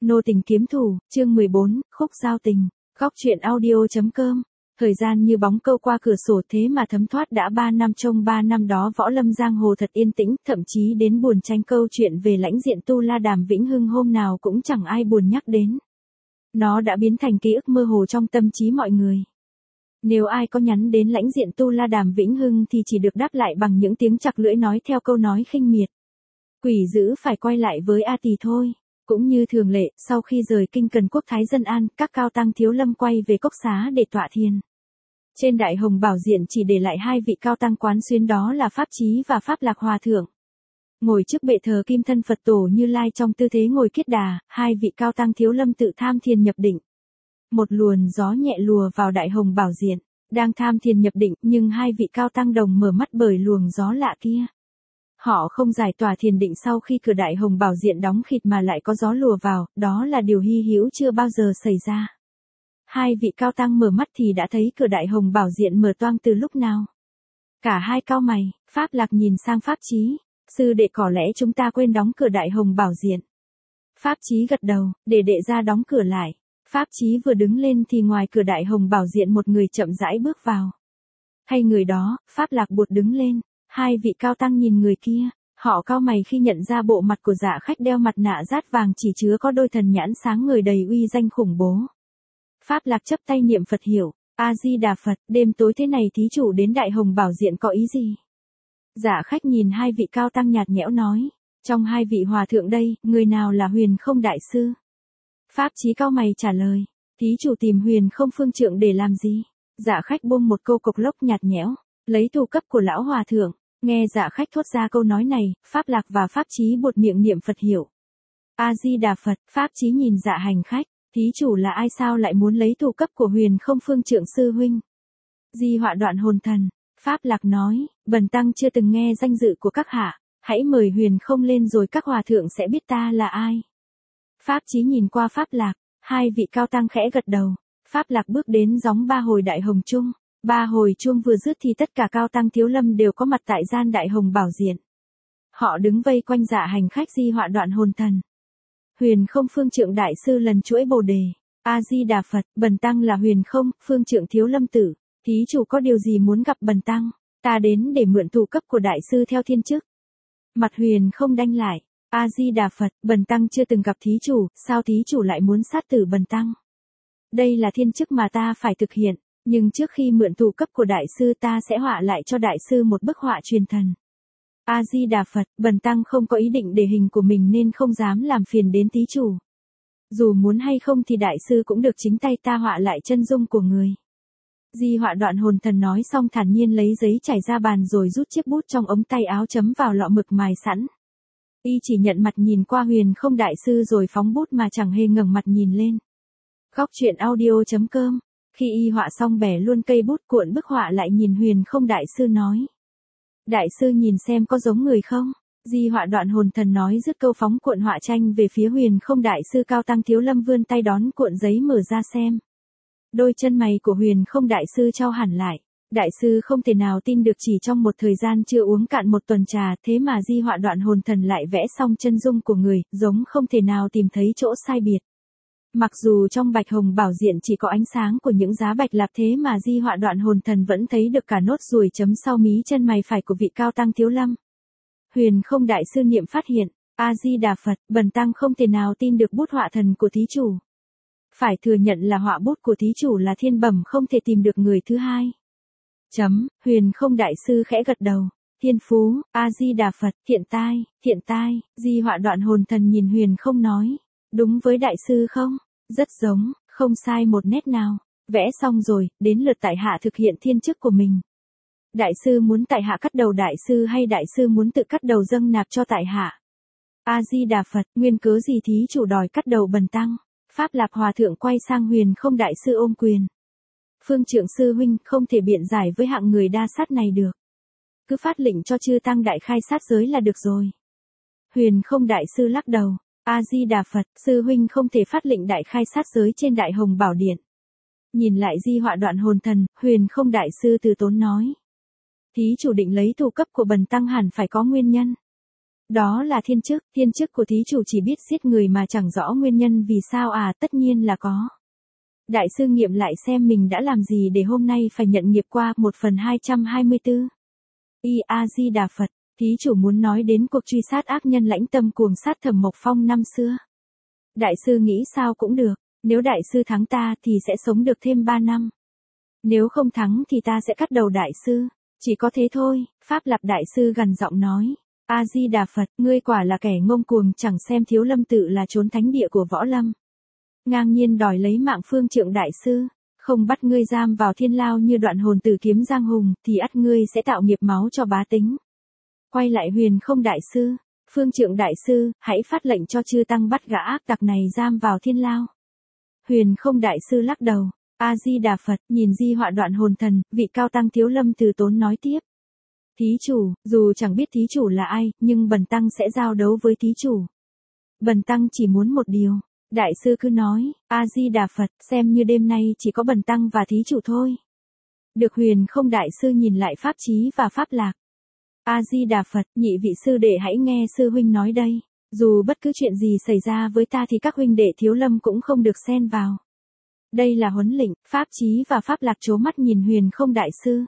Nô tình kiếm thủ, chương 14, khúc giao tình. Góc truyện audio.com. Thời gian như bóng câu qua cửa sổ, thế mà thấm thoát đã 3 năm. Trong 3 năm đó võ lâm giang hồ thật yên tĩnh, thậm chí đến buồn tranh câu chuyện về lãnh diện Tu La Đàm Vĩnh Hưng hôm nào cũng chẳng ai buồn nhắc đến. Nó đã biến thành ký ức mơ hồ trong tâm trí mọi người. Nếu ai có nhắn đến lãnh diện Tu La Đàm Vĩnh Hưng thì chỉ được đáp lại bằng những tiếng chặt lưỡi nói theo câu nói khinh miệt. Quỷ dữ phải quay lại với A Tỳ thôi. Cũng như thường lệ, sau khi rời kinh Cần Quốc Thái Dân An, các cao tăng thiếu lâm quay về cốc xá để tọa thiền. Trên Đại Hồng Bảo Diện chỉ để lại hai vị cao tăng quán xuyến, đó là Pháp Chí và Pháp Lạc Hòa Thượng. Ngồi trước bệ thờ kim thân Phật Tổ Như Lai trong tư thế ngồi kiết đà, hai vị cao tăng thiếu lâm tự tham thiền nhập định. Một luồn gió nhẹ lùa vào Đại Hồng Bảo Diện, đang tham thiền nhập định nhưng hai vị cao tăng đồng mở mắt bởi luồng gió lạ kia. Họ không giải tỏa thiền định sau khi cửa Đại Hồng Bảo Diện đóng khịt mà lại có gió lùa vào, đó là điều hy hữu chưa bao giờ xảy ra. Hai vị cao tăng mở mắt thì đã thấy cửa Đại Hồng Bảo Diện mở toang từ lúc nào. Cả hai cau mày, Pháp Lạc nhìn sang Pháp Chí, sư đệ có lẽ chúng ta quên đóng cửa Đại Hồng Bảo Diện. Pháp Chí gật đầu, để đệ ra đóng cửa lại. Pháp Chí vừa đứng lên thì ngoài cửa Đại Hồng Bảo Diện một người chậm rãi bước vào. Hay người đó, Pháp Lạc buột đứng lên. Hai vị cao tăng nhìn người kia, họ cau mày khi nhận ra bộ mặt của dạ khách đeo mặt nạ rát vàng chỉ chứa có đôi thần nhãn sáng người đầy uy danh khủng bố. Pháp Lạc chấp tay niệm Phật hiệu, A-di-đà Phật, đêm tối thế này thí chủ đến Đại Hồng Bảo Diện có ý gì? Dạ khách nhìn hai vị cao tăng nhạt nhẽo nói, trong hai vị hòa thượng đây, người nào là Huyền Không đại sư? Pháp Chí cau mày trả lời, thí chủ tìm Huyền Không phương trượng để làm gì? Dạ khách buông một câu cộc lốc nhạt nhẽo, lấy thủ cấp của lão hòa thượng. Nghe dạ khách thốt ra câu nói này, Pháp Lạc và Pháp Chí buột miệng niệm Phật hiệu. A-di-đà Phật, Pháp Chí nhìn dạ hành khách, thí chủ là ai sao lại muốn lấy thủ cấp của Huyền Không phương trượng sư huynh? Di họa đoạn hồn thần, Pháp Lạc nói, bần tăng chưa từng nghe danh dự của các hạ, hãy mời Huyền Không lên rồi các hòa thượng sẽ biết ta là ai. Pháp Chí nhìn qua Pháp Lạc, hai vị cao tăng khẽ gật đầu, Pháp Lạc bước đến gióng ba hồi Đại Hồng Chung. Ba hồi chuông vừa dứt thì tất cả cao tăng thiếu lâm đều có mặt tại gian Đại Hồng Bảo Diện. Họ đứng vây quanh dạ hành khách di họa đoạn hồn thần. Huyền Không phương trượng đại sư lần chuỗi bồ đề. A-di-đà Phật, bần tăng là Huyền Không, phương trượng thiếu lâm tử. Thí chủ có điều gì muốn gặp bần tăng? Ta đến để mượn thủ cấp của đại sư theo thiên chức. Mặt Huyền Không đanh lại. A-di-đà Phật, bần tăng chưa từng gặp thí chủ, sao thí chủ lại muốn sát tử bần tăng? Đây là thiên chức mà ta phải thực hiện. Nhưng trước khi mượn thủ cấp của đại sư ta sẽ họa lại cho đại sư một bức họa truyền thần. A-di-đà Phật, bần tăng không có ý định để hình của mình nên không dám làm phiền đến thí chủ. Dù muốn hay không thì đại sư cũng được chính tay ta họa lại chân dung của người. Di họa đoạn hồn thần nói xong thản nhiên lấy giấy trải ra bàn rồi rút chiếc bút trong ống tay áo chấm vào lọ mực mài sẵn. Y chỉ nhận mặt nhìn qua Huyền Không đại sư rồi phóng bút mà chẳng hề ngẩng mặt nhìn lên. Góc truyện audio.com. Khi y họa xong bẻ luôn cây bút cuộn bức họa lại nhìn Huyền Không đại sư nói. Đại sư nhìn xem có giống người không? Di họa đoạn hồn thần nói dứt câu phóng cuộn họa tranh về phía Huyền Không đại sư cao tăng thiếu lâm vươn tay đón cuộn giấy mở ra xem. Đôi chân mày của Huyền Không đại sư chau hẳn lại. Đại sư không thể nào tin được chỉ trong một thời gian chưa uống cạn một tuần trà thế mà di họa đoạn hồn thần lại vẽ xong chân dung của người, giống không thể nào tìm thấy chỗ sai biệt. Mặc dù trong Bạch Hồng Bảo Diện chỉ có ánh sáng của những giá bạch lạp thế mà di họa đoạn hồn thần vẫn thấy được cả nốt ruồi chấm sau mí chân mày phải của vị cao tăng thiếu lâm. Huyền Không đại sư niệm phát hiện, A-di-đà Phật, bần tăng không thể nào tin được bút họa thần của thí chủ. Phải thừa nhận là họa bút của thí chủ là thiên bẩm không thể tìm được người thứ hai. Huyền Không đại sư khẽ gật đầu. Thiên phú, A-di-đà Phật, thiện tai, di họa đoạn hồn thần nhìn Huyền Không nói. Đúng với đại sư không? Rất giống, không sai một nét nào. Vẽ xong rồi, đến lượt tại hạ thực hiện thiên chức của mình. Đại sư muốn tại hạ cắt đầu đại sư hay đại sư muốn tự cắt đầu dâng nạp cho tại hạ? A-di-đà Phật, nguyên cớ gì thí chủ đòi cắt đầu bần tăng? Pháp Lạc hòa thượng quay sang Huyền Không đại sư ôm quyền. Phương trượng sư huynh không thể biện giải với hạng người đa sát này được. Cứ phát lệnh cho chư tăng đại khai sát giới là được rồi. Huyền Không đại sư lắc đầu. A-di-đà Phật, sư huynh không thể phát lệnh đại khai sát giới trên Đại Hồng Bảo Điện. Nhìn lại di họa đoạn hồn thần, Huyền Không đại sư từ tốn nói. Thí chủ định lấy thủ cấp của bần tăng hẳn phải có nguyên nhân. Đó là thiên chức của thí chủ chỉ biết giết người mà chẳng rõ nguyên nhân vì sao à, tất nhiên là có. Đại sư nghiệm lại xem mình đã làm gì để hôm nay phải nhận nghiệp qua 1/224. A-di-đà Phật, thí chủ muốn nói đến cuộc truy sát ác nhân lãnh tâm cuồng sát Thẩm Mộc Phong năm xưa. Đại sư nghĩ sao cũng được, nếu đại sư thắng ta thì sẽ sống được thêm 3 năm. Nếu không thắng thì ta sẽ cắt đầu đại sư. Chỉ có thế thôi, Pháp Lạp đại sư gằn giọng nói. A-di-đà Phật, ngươi quả là kẻ ngông cuồng, chẳng xem Thiếu Lâm tự là chốn thánh địa của võ lâm. Ngang nhiên đòi lấy mạng Phương Trượng đại sư, không bắt ngươi giam vào thiên lao như Đoạn Hồn Tử kiếm giang hùng, thì ắt ngươi sẽ tạo nghiệp máu cho bá tính. Quay lại Huyền Không đại sư, Phương Trượng đại sư, hãy phát lệnh cho chư tăng bắt gã ác tặc này giam vào thiên lao. Huyền Không đại sư lắc đầu. A-di-đà Phật, nhìn di họa Đoạn Hồn thần, vị cao tăng Thiếu Lâm Từ Tốn nói tiếp. Thí chủ, dù chẳng biết thí chủ là ai, nhưng bần tăng sẽ giao đấu với thí chủ. Bần tăng chỉ muốn một điều. Đại sư cứ nói, A-di-đà Phật, xem như đêm nay chỉ có bần tăng và thí chủ thôi. Được Huyền Không đại sư nhìn lại Pháp Chí và Pháp Lạc. A-di-đà Phật, nhị vị sư đệ hãy nghe sư huynh nói đây. Dù bất cứ chuyện gì xảy ra với ta thì các huynh đệ Thiếu Lâm cũng không được xen vào. Đây là huấn lệnh. Pháp Chí và Pháp Lạc trố mắt nhìn Huyền Không đại sư.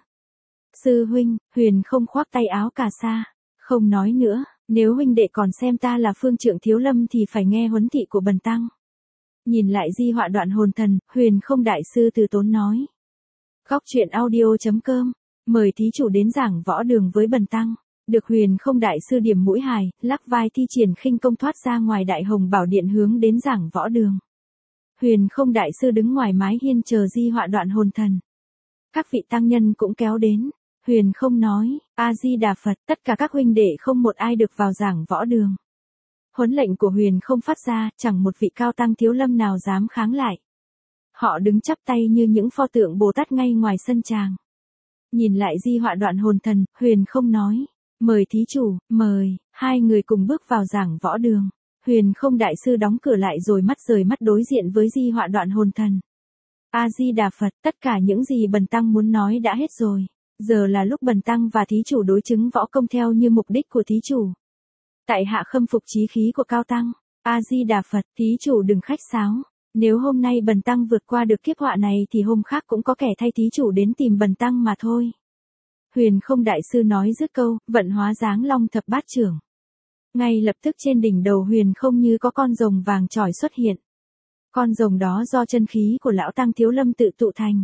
Sư huynh, Huyền Không khoác tay áo cà sa. Không nói nữa, nếu huynh đệ còn xem ta là Phương Trượng Thiếu Lâm thì phải nghe huấn thị của bần tăng. Nhìn lại di họa Đoạn Hồn thần, Huyền Không đại sư từ tốn nói. Góc truyện audio.com, mời thí chủ đến giảng võ đường với bần tăng. Được Huyền Không đại sư điểm mũi hài, lắc vai thi triển khinh công thoát ra ngoài Đại Hồng Bảo Điện hướng đến giảng võ đường. Huyền Không đại sư đứng ngoài mái hiên chờ di họa Đoạn Hồn thần. Các vị tăng nhân cũng kéo đến. Huyền Không nói, A-di-đà Phật, tất cả các huynh đệ không một ai được vào giảng võ đường. Huấn lệnh của Huyền Không phát ra, chẳng một vị cao tăng Thiếu Lâm nào dám kháng lại. Họ đứng chắp tay như những pho tượng Bồ Tát ngay ngoài sân tràng. Nhìn lại di họa Đoạn Hồn thần, Huyền Không nói, mời thí chủ, mời. Hai người cùng bước vào giảng võ đường. Huyền Không đại sư đóng cửa lại rồi mắt rời mắt đối diện với di họa Đoạn Hồn thần. A-di-đà Phật, tất cả những gì bần tăng muốn nói đã hết rồi. Giờ là lúc bần tăng và thí chủ đối chứng võ công theo như mục đích của thí chủ. Tại hạ khâm phục chí khí của cao tăng. A-di-đà Phật, thí chủ đừng khách sáo. Nếu hôm nay bần tăng vượt qua được kiếp họa này thì hôm khác cũng có kẻ thay thí chủ đến tìm bần tăng mà thôi. Huyền Không đại sư nói dứt câu, vận hóa dáng long thập bát trưởng. Ngay lập tức trên đỉnh đầu Huyền Không như có con rồng vàng chỏi xuất hiện. Con rồng đó do chân khí của lão tăng Thiếu Lâm tự tụ thành.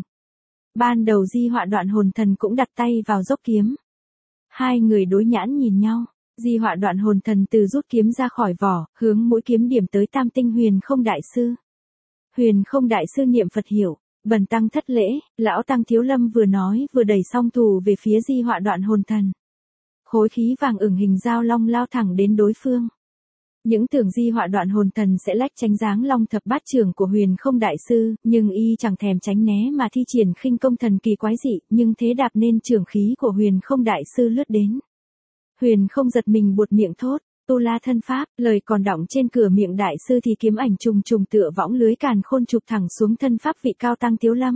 Ban đầu di họa Đoạn Hồn thần cũng đặt tay vào dốc kiếm. Hai người đối nhãn nhìn nhau. Di họa Đoạn Hồn thần từ rút kiếm ra khỏi vỏ, hướng mũi kiếm điểm tới tam tinh Huyền Không đại sư. Huyền Không đại sư niệm Phật hiệu, bần tăng thất lễ. Lão tăng Thiếu Lâm vừa nói vừa đẩy song thủ về phía di họa Đoạn Hồn thần. Khối khí vàng ửng hình dao long lao thẳng đến đối phương. Những tưởng di họa Đoạn Hồn thần sẽ lách tránh dáng long thập bát trưởng của Huyền Không đại sư, nhưng y chẳng thèm tránh né mà thi triển khinh công thần kỳ quái dị, nhưng thế đạp nên trưởng khí của Huyền Không đại sư lướt đến. Huyền Không giật mình buột miệng thốt, tu la thân pháp, lời còn đọng trên cửa miệng đại sư thì kiếm ảnh trùng trùng tựa võng lưới càn khôn chụp thẳng xuống thân pháp vị cao tăng Thiếu Lâm.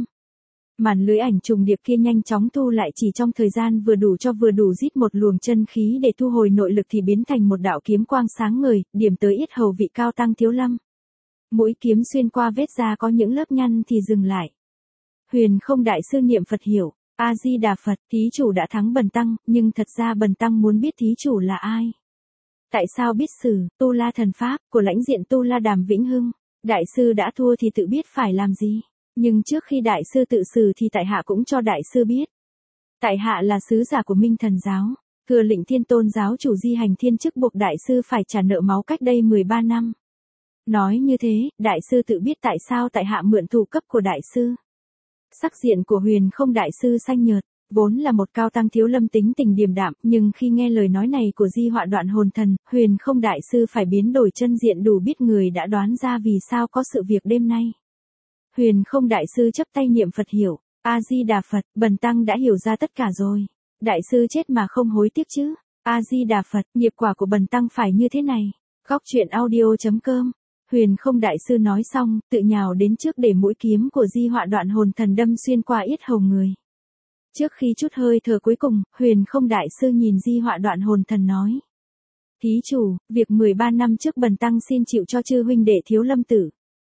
Màn lưới ảnh trùng điệp kia nhanh chóng thu lại chỉ trong thời gian vừa đủ rít một luồng chân khí để thu hồi nội lực thì biến thành một đạo kiếm quang sáng ngời, điểm tới yết hầu vị cao tăng Thiếu Lâm. Mũi kiếm xuyên qua vết da có những lớp nhăn thì dừng lại. Huyền Không đại sư niệm Phật hiệu, A-di-đà Phật, thí chủ đã thắng bần tăng, nhưng thật ra bần tăng muốn biết thí chủ là ai. Tại sao biết sử, tu la thần pháp, của lãnh diện tu la Đàm Vĩnh Hưng. Đại sư đã thua thì tự biết phải làm gì. Nhưng trước khi đại sư tự xử thì tại hạ cũng cho đại sư biết. Tại hạ là sứ giả của Minh Thần giáo, thừa lệnh Thiên Tôn giáo chủ di hành thiên chức buộc đại sư phải trả nợ máu cách đây 13 năm. Nói như thế, đại sư tự biết tại sao tại hạ mượn thủ cấp của đại sư. Sắc diện của Huyền Không đại sư xanh nhợt, vốn là một cao tăng Thiếu Lâm tính tình điềm đạm, nhưng khi nghe lời nói này của di họa Đoạn Hồn thần, Huyền Không đại sư phải biến đổi chân diện đủ biết người đã đoán ra vì sao có sự việc đêm nay. Huyền Không đại sư chắp tay niệm Phật hiệu, A-di-đà Phật, bần tăng đã hiểu ra tất cả rồi. Đại sư chết mà không hối tiếc chứ. A-di-đà Phật, nghiệp quả của bần tăng phải như thế này. Góc truyện audio.com. Huyền Không đại sư nói xong, tự nhào đến trước để mũi kiếm của di họa Đoạn Hồn thần đâm xuyên qua yết hầu người. Trước khi chút hơi thở cuối cùng, Huyền Không đại sư nhìn di họa Đoạn Hồn thần nói. Thí chủ, việc 13 năm trước bần tăng xin chịu cho chư huynh đệ Thiếu Lâm Tử.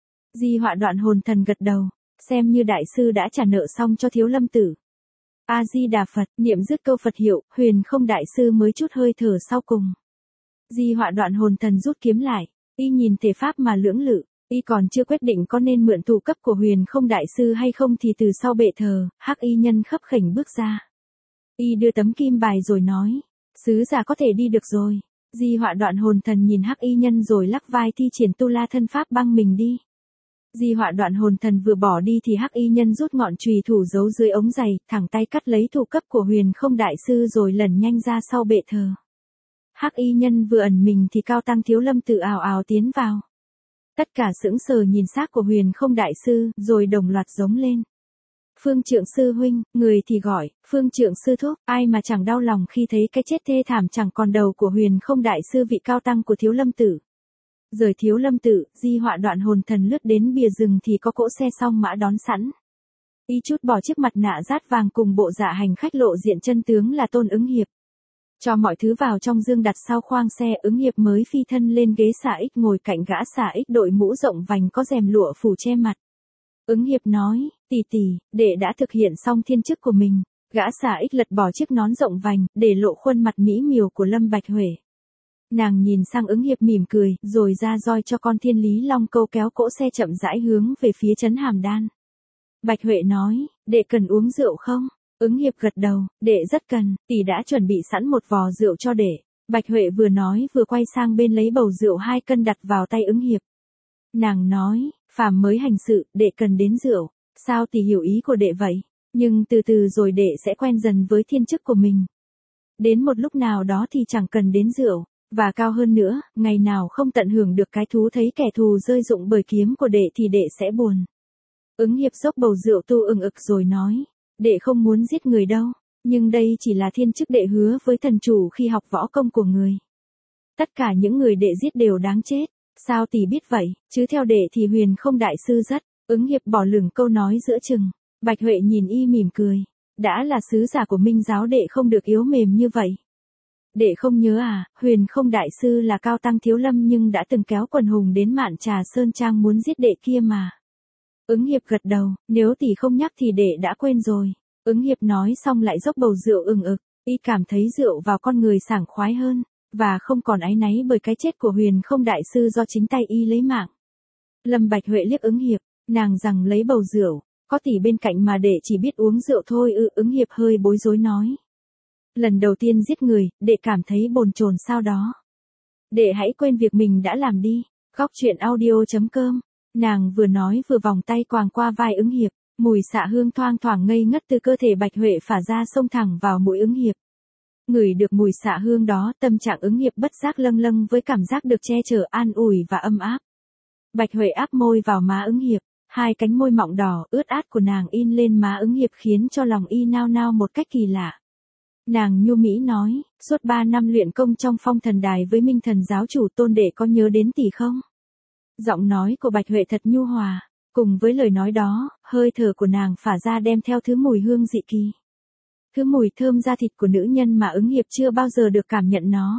Di Họa Đoạn Hồn Thần gật đầu, xem như đại sư đã trả nợ xong cho Thiếu Lâm Tử. A Di Đà Phật, niệm dứt câu Phật hiệu, Huyền Không đại sư mới chút hơi thở sau cùng. Di Họa Đoạn Hồn Thần rút kiếm lại, y nhìn thể pháp mà lưỡng lự, y còn chưa quyết định có nên mượn thủ cấp của Huyền Không đại sư hay không thì từ sau bệ thờ, Hắc Y Nhân khấp khểnh bước ra. Y đưa tấm kim bài rồi nói, sứ giả có thể đi được rồi. Di Họa Đoạn Hồn Thần nhìn Hắc Y Nhân rồi lắc vai thi triển tu la thân pháp băng mình đi. Di Họa Đoạn Hồn Thần vừa bỏ đi thì Hắc Y Nhân rút ngọn chùy thủ giấu dưới ống giày, thẳng tay cắt lấy thủ cấp của Huyền Không đại sư rồi lẩn nhanh ra sau bệ thờ. Hắc Y Nhân vừa ẩn mình thì cao tăng Thiếu Lâm Tự ào ào tiến vào. Tất cả sững sờ nhìn xác của Huyền Không đại sư, rồi đồng loạt giống lên. Phương Trượng sư huynh, người thì gọi, Phương Trượng sư thúc, ai mà chẳng đau lòng khi thấy cái chết thê thảm chẳng còn đầu của Huyền Không đại sư vị cao tăng của Thiếu Lâm Tự. Rời Thiếu Lâm Tự, Di Họa Đoạn Hồn Thần lướt đến bìa rừng thì có cỗ xe song mã đón sẵn. Y chút bỏ chiếc mặt nạ rát vàng cùng bộ dạ hành khách lộ diện chân tướng là Tôn Ứng Hiệp. Cho mọi thứ vào trong dương đặt sau khoang xe, Ứng Hiệp mới phi thân lên ghế xà ích ngồi cạnh gã xà ích đội mũ rộng vành có rèm lụa phủ che mặt. Ứng Hiệp nói, tỷ tỷ, đệ đã thực hiện xong thiên chức của mình. Gã xà ích lật bỏ chiếc nón rộng vành, để lộ khuôn mặt mỹ miều của Lâm Bạch Huệ. Nàng nhìn sang Ứng Hiệp mỉm cười, rồi ra roi cho con Thiên Lý Long Câu kéo cỗ xe chậm rãi hướng về phía trấn Hàm Đan. Bạch Huệ nói, đệ cần uống rượu không? Ứng Hiệp gật đầu, đệ rất cần, tỷ đã chuẩn bị sẵn một vò rượu cho đệ. Bạch Huệ vừa nói vừa quay sang bên lấy bầu rượu 2 cân đặt vào tay Ứng Hiệp. Nàng nói, phàm mới hành sự, đệ cần đến rượu. Sao tỷ hiểu ý của đệ vậy? Nhưng từ từ rồi đệ sẽ quen dần với thiên chức của mình. Đến một lúc nào đó thì chẳng cần đến rượu. Và cao hơn nữa, ngày nào không tận hưởng được cái thú thấy kẻ thù rơi rụng bởi kiếm của đệ thì đệ sẽ buồn. Ứng Hiệp xốc bầu rượu tu ừng ực rồi nói, đệ không muốn giết người đâu, nhưng đây chỉ là thiên chức đệ hứa với thần chủ khi học võ công của người. Tất cả những người đệ giết đều đáng chết, sao tỷ biết vậy, chứ theo đệ thì Huyền Không đại sư rất. Ứng Hiệp bỏ lửng câu nói giữa chừng. Bạch Huệ nhìn y mỉm cười, đã là sứ giả của Minh giáo đệ không được yếu mềm như vậy. Đệ không nhớ à, Huyền Không đại sư là cao tăng Thiếu Lâm nhưng đã từng kéo quần hùng đến Mạn Trà Sơn Trang muốn giết đệ kia mà. Ứng Hiệp gật đầu, nếu tỷ không nhắc thì đệ đã quên rồi. Ứng Hiệp nói xong lại dốc bầu rượu ừng ực, y cảm thấy rượu vào con người sảng khoái hơn, và không còn áy náy bởi cái chết của Huyền Không đại sư do chính tay y lấy mạng. Lâm Bạch Huệ liếc Ứng Hiệp, nàng rằng lấy bầu rượu, có tỷ bên cạnh mà đệ chỉ biết uống rượu thôi ư? Ứng Hiệp hơi bối rối nói. Lần đầu tiên giết người, đệ cảm thấy bồn chồn sao đó. Đệ hãy quên việc mình đã làm đi. Góc truyện audio.com. Nàng vừa nói vừa vòng tay quàng qua vai Ứng Hiệp, mùi xạ hương thoang thoảng ngây ngất từ cơ thể Bạch Huệ phả ra xông thẳng vào mũi Ứng Hiệp. Ngửi được mùi xạ hương đó, tâm trạng Ứng Hiệp bất giác lâng lâng với cảm giác được che chở an ủi và âm áp. Bạch Huệ áp môi vào má Ứng Hiệp, 2 cánh môi mọng đỏ ướt át của nàng in lên má Ứng Hiệp khiến cho lòng y nao nao một cách kỳ lạ. Nàng nhu mỹ nói, suốt 3 năm luyện công trong Phong Thần Đài với Minh Thần giáo chủ Tôn đệ có nhớ đến tỷ không? Giọng nói của Bạch Huệ thật nhu hòa, cùng với lời nói đó, hơi thở của nàng phả ra đem theo thứ mùi hương dị kỳ. Thứ mùi thơm da thịt của nữ nhân mà Ứng Hiệp chưa bao giờ được cảm nhận nó.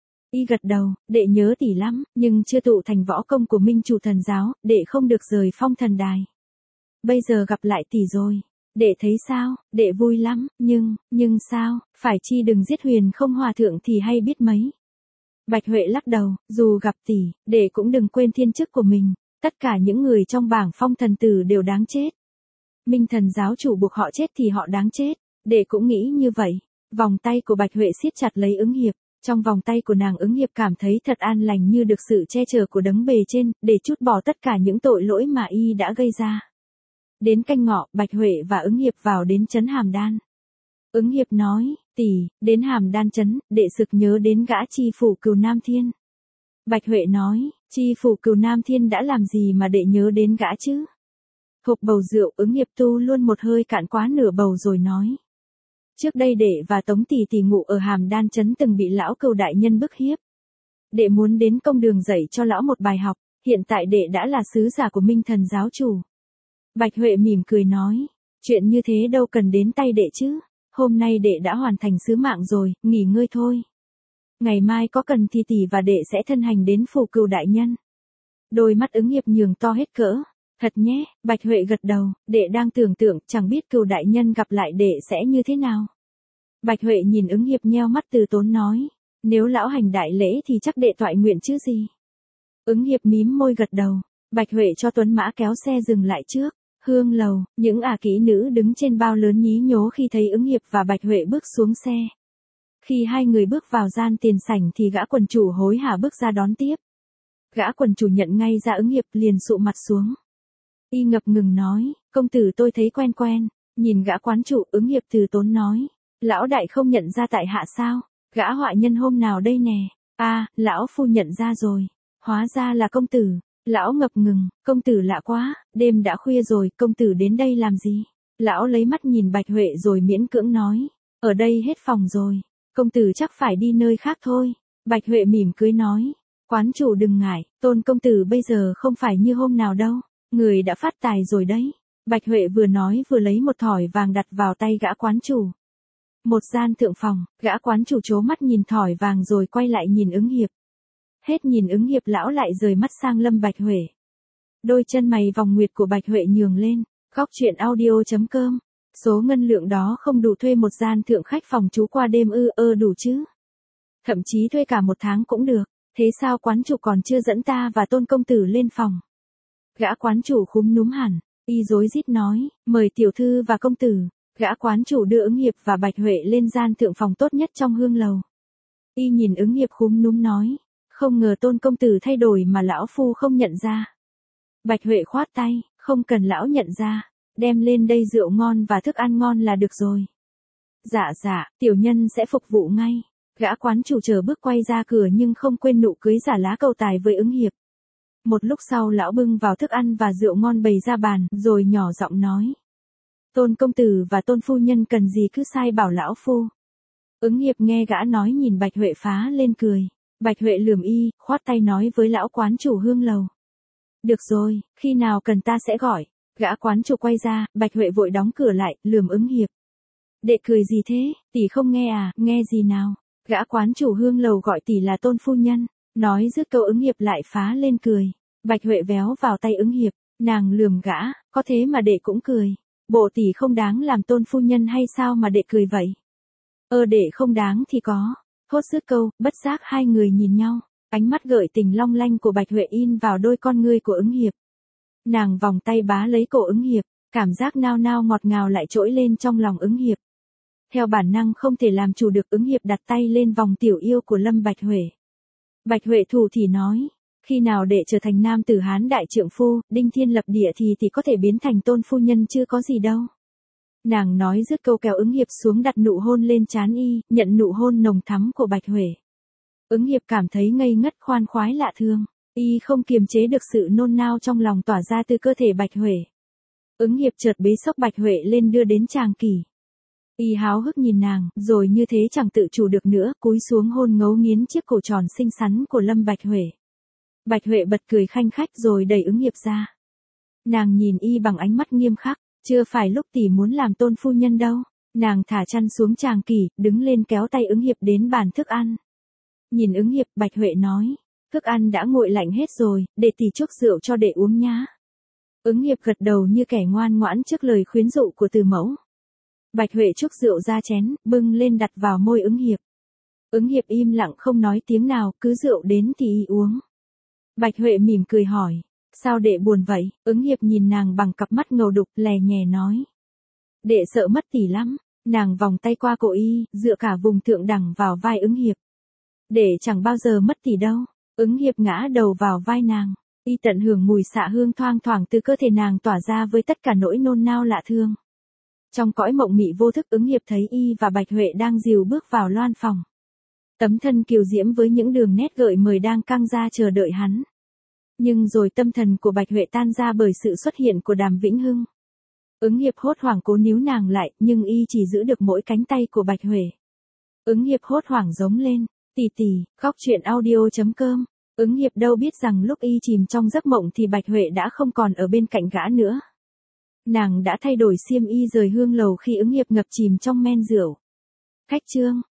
Y gật đầu, đệ nhớ tỷ lắm, nhưng chưa tụ thành võ công của Minh chủ thần giáo, đệ không được rời Phong Thần Đài. Bây giờ gặp lại tỷ rồi. Đệ thấy sao, đệ vui lắm, nhưng sao, phải chi đừng giết Huyền Không hòa thượng thì hay biết mấy. Bạch Huệ lắc đầu, dù gặp tỷ, đệ cũng đừng quên thiên chức của mình, tất cả những người trong bảng Phong Thần tử đều đáng chết. Minh Thần giáo chủ buộc họ chết thì họ đáng chết, đệ cũng nghĩ như vậy. Vòng tay của Bạch Huệ siết chặt lấy Ứng Hiệp, trong vòng tay của nàng Ứng Hiệp cảm thấy thật an lành như được sự che chở của đấng bề trên, để trút bỏ tất cả những tội lỗi mà y đã gây ra. Đến canh ngọ, Bạch Huệ và Ứng Hiệp vào đến trấn Hàm Đan. Ứng Hiệp nói, tỷ, đến Hàm Đan trấn, đệ sực nhớ đến gã tri phủ Cừu Nam Thiên. Bạch Huệ nói, tri phủ Cừu Nam Thiên đã làm gì mà đệ nhớ đến gã chứ? Hộp bầu rượu, Ứng Hiệp tu luôn một hơi cạn quá nửa bầu rồi nói. Trước đây đệ và Tống tỷ tỷ ngụ ở Hàm Đan trấn từng bị lão Cừu đại nhân bức hiếp. Đệ muốn đến công đường dạy cho lão một bài học, hiện tại đệ đã là sứ giả của Minh Thần giáo chủ. Bạch Huệ mỉm cười nói, chuyện như thế đâu cần đến tay đệ chứ, hôm nay đệ đã hoàn thành sứ mạng rồi, nghỉ ngơi thôi. Ngày mai có cần thì tỷ và đệ sẽ thân hành đến phủ Cừu đại nhân. Đôi mắt Ứng Hiệp nhường to hết cỡ. Thật nhé, Bạch Huệ gật đầu, đệ đang tưởng tượng chẳng biết Cừu đại nhân gặp lại đệ sẽ như thế nào. Bạch Huệ nhìn Ứng Hiệp nheo mắt từ tốn nói, nếu lão hành đại lễ thì chắc đệ toại nguyện chứ gì. Ứng Hiệp mím môi gật đầu, Bạch Huệ cho tuấn mã kéo xe dừng lại trước. Hương lầu, những kỹ nữ đứng trên bao lớn nhí nhố khi thấy Ứng Hiệp và Bạch Huệ bước xuống xe. Khi hai người bước vào gian tiền sảnh thì gã quần chủ hối hả bước ra đón tiếp. Gã quần chủ nhận ngay ra Ứng Hiệp liền sụ mặt xuống. Y ngập ngừng nói, công tử tôi thấy quen quen, nhìn gã quán chủ Ứng Hiệp từ tốn nói. Lão đại không nhận ra tại hạ sao, gã họa nhân hôm nào đây nè, lão phu nhận ra rồi, hóa ra là công tử. Lão ngập ngừng, công tử lạ quá, đêm đã khuya rồi, công tử đến đây làm gì? Lão lấy mắt nhìn Bạch Huệ rồi miễn cưỡng nói, ở đây hết phòng rồi, công tử chắc phải đi nơi khác thôi. Bạch Huệ mỉm cười nói, quán chủ đừng ngại, Tôn công tử bây giờ không phải như hôm nào đâu, người đã phát tài rồi đấy. Bạch Huệ vừa nói vừa lấy một thỏi vàng đặt vào tay gã quán chủ. Một gian thượng phòng, gã quán chủ trố mắt nhìn thỏi vàng rồi quay lại nhìn Ứng Hiệp. Hết nhìn Ứng Hiệp lão lại rời mắt sang Lâm Bạch Huệ. Đôi chân mày vòng nguyệt của Bạch Huệ nhướng lên, góc truyện audio.com. Số ngân lượng đó không đủ thuê một gian thượng khách phòng trú qua đêm đủ chứ. Thậm chí thuê cả một tháng cũng được, thế sao quán chủ còn chưa dẫn ta và Tôn công tử lên phòng? Gã quán chủ khúm núm hẳn, y rối rít nói, mời tiểu thư và công tử. Gã quán chủ đưa Ứng Hiệp và Bạch Huệ lên gian thượng phòng tốt nhất trong hương lầu. Y nhìn Ứng Hiệp khúm núm nói, không ngờ Tôn công tử thay đổi mà lão phu không nhận ra. Bạch Huệ khoát tay, không cần lão nhận ra, đem lên đây rượu ngon và thức ăn ngon là được rồi. Dạ, tiểu nhân sẽ phục vụ ngay. Gã quán chủ chờ bước quay ra cửa nhưng không quên nụ cưới giả lá cầu tài với Ứng Hiệp. Một lúc sau lão bưng vào thức ăn và rượu ngon bày ra bàn, rồi nhỏ giọng nói. Tôn công tử và Tôn phu nhân cần gì cứ sai bảo lão phu. Ứng Hiệp nghe gã nói nhìn Bạch Huệ phá lên cười. Bạch Huệ lườm y, khoát tay nói với lão quán chủ hương lầu. Được rồi, khi nào cần ta sẽ gọi. Gã quán chủ quay ra, Bạch Huệ vội đóng cửa lại, lườm Ứng Hiệp. Đệ cười gì thế, tỷ không nghe à, nghe gì nào. Gã quán chủ hương lầu gọi tỷ là Tôn phu nhân. Nói dứt câu Ứng Hiệp lại phá lên cười. Bạch Huệ véo vào tay Ứng Hiệp, nàng lườm gã, có thế mà đệ cũng cười. Bộ tỷ không đáng làm Tôn phu nhân hay sao mà đệ cười vậy? Đệ không đáng thì có. Thốt dứt câu, bất giác hai người nhìn nhau, ánh mắt gợi tình long lanh của Bạch Huệ in vào đôi con ngươi của Ứng Hiệp. Nàng vòng tay bá lấy cổ Ứng Hiệp, cảm giác nao nao ngọt ngào lại trỗi lên trong lòng Ứng Hiệp. Theo bản năng không thể làm chủ được Ứng Hiệp đặt tay lên vòng tiểu yêu của Lâm Bạch Huệ. Bạch Huệ thủ thỉ nói, khi nào đệ trở thành nam tử Hán đại trượng phu, đinh thiên lập địa thì có thể biến thành Tôn phu nhân chứ có gì đâu. Nàng nói dứt câu kéo Ứng Hiệp xuống đặt nụ hôn lên trán y, nhận nụ hôn nồng thắm của Bạch Huệ. Ứng Hiệp cảm thấy ngây ngất khoan khoái lạ thường, y không kiềm chế được sự nôn nao trong lòng tỏa ra từ cơ thể Bạch Huệ. Ứng Hiệp chợt bế xốc Bạch Huệ lên đưa đến tràng kỷ. Y háo hức nhìn nàng, rồi như thế chẳng tự chủ được nữa, cúi xuống hôn ngấu nghiến chiếc cổ tròn xinh xắn của Lâm Bạch Huệ. Bạch Huệ bật cười khanh khách rồi đẩy Ứng Hiệp ra. Nàng nhìn y bằng ánh mắt nghiêm khắc, chưa phải lúc tỷ muốn làm Tôn phu nhân đâu. Nàng thả chăn xuống tràng kỷ, đứng lên kéo tay Ứng Hiệp đến bàn thức ăn. Nhìn Ứng Hiệp, Bạch Huệ nói, thức ăn đã nguội lạnh hết rồi, để tỷ chuốc rượu cho đệ uống nhá. Ứng Hiệp gật đầu như kẻ ngoan ngoãn trước lời khuyến dụ của từ mẫu. Bạch Huệ chuốc rượu ra chén, bưng lên đặt vào môi Ứng Hiệp. Ứng Hiệp im lặng không nói tiếng nào, cứ rượu đến thì y uống. Bạch Huệ mỉm cười hỏi, sao đệ buồn vậy? Ứng Hiệp nhìn nàng bằng cặp mắt ngầu đục, lè nhè nói. Đệ sợ mất tỷ lắm. Nàng vòng tay qua cổ y, dựa cả vùng thượng đẳng vào vai Ứng Hiệp. Đệ chẳng bao giờ mất tỷ đâu. Ứng Hiệp ngã đầu vào vai nàng. Y tận hưởng mùi xạ hương thoang thoảng từ cơ thể nàng tỏa ra với tất cả nỗi nôn nao lạ thương. Trong cõi mộng mị vô thức Ứng Hiệp thấy y và Bạch Huệ đang dìu bước vào loan phòng. Tấm thân kiều diễm với những đường nét gợi mời đang căng ra chờ đợi hắn. Nhưng rồi tâm thần của Bạch Huệ tan ra bởi sự xuất hiện của Đàm Vĩnh Hưng. Ứng Hiệp hốt hoảng cố níu nàng lại, nhưng y chỉ giữ được mỗi cánh tay của Bạch Huệ. Ứng Hiệp hốt hoảng giống lên, tỷ, góc truyện audio.com. Ứng Hiệp đâu biết rằng lúc y chìm trong giấc mộng thì Bạch Huệ đã không còn ở bên cạnh gã nữa. Nàng đã thay đổi xiêm y rời hương lầu khi Ứng Hiệp ngập chìm trong men rượu. Khách chương.